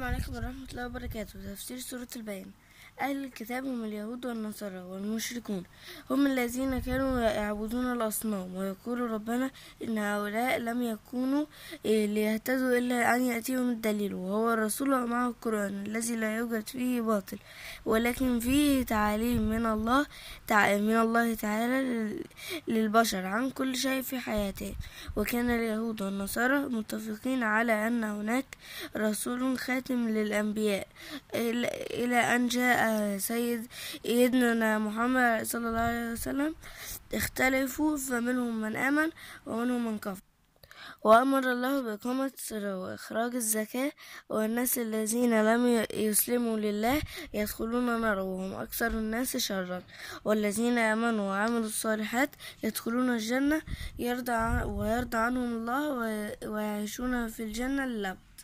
عليكم ورحمة الله وبركاته. تفسير سورة البينة. أهل الكتاب هم اليهود والنصارى والمشركون، هم الذين كانوا يعبدون الأصنام ويقولوا ربنا إن هؤلاء لم يكونوا ليهتدوا إلا أن يأتيهم الدليل، وهو الرسول ومعه القرآن الذي لا يوجد فيه باطل ولكن فيه تعاليم من الله تعالى للبشر عن كل شيء في حياتهم. وكان اليهود والنصارى متفقين على أن هناك رسول خاتم للأنبياء إلى أن جاء سيدنا محمد صلى الله عليه وسلم. اختلفوا فمنهم من آمن ومنهم من كفر. وأمر الله بإقامة الصلاة وإخراج الزكاة، والناس الذين لم يسلموا لله يدخلون نارا وهم أكثر الناس شرا، والذين آمنوا وعملوا الصالحات يدخلون الجنة ويرضى عنهم الله ويعيشون في الجنة للأبد.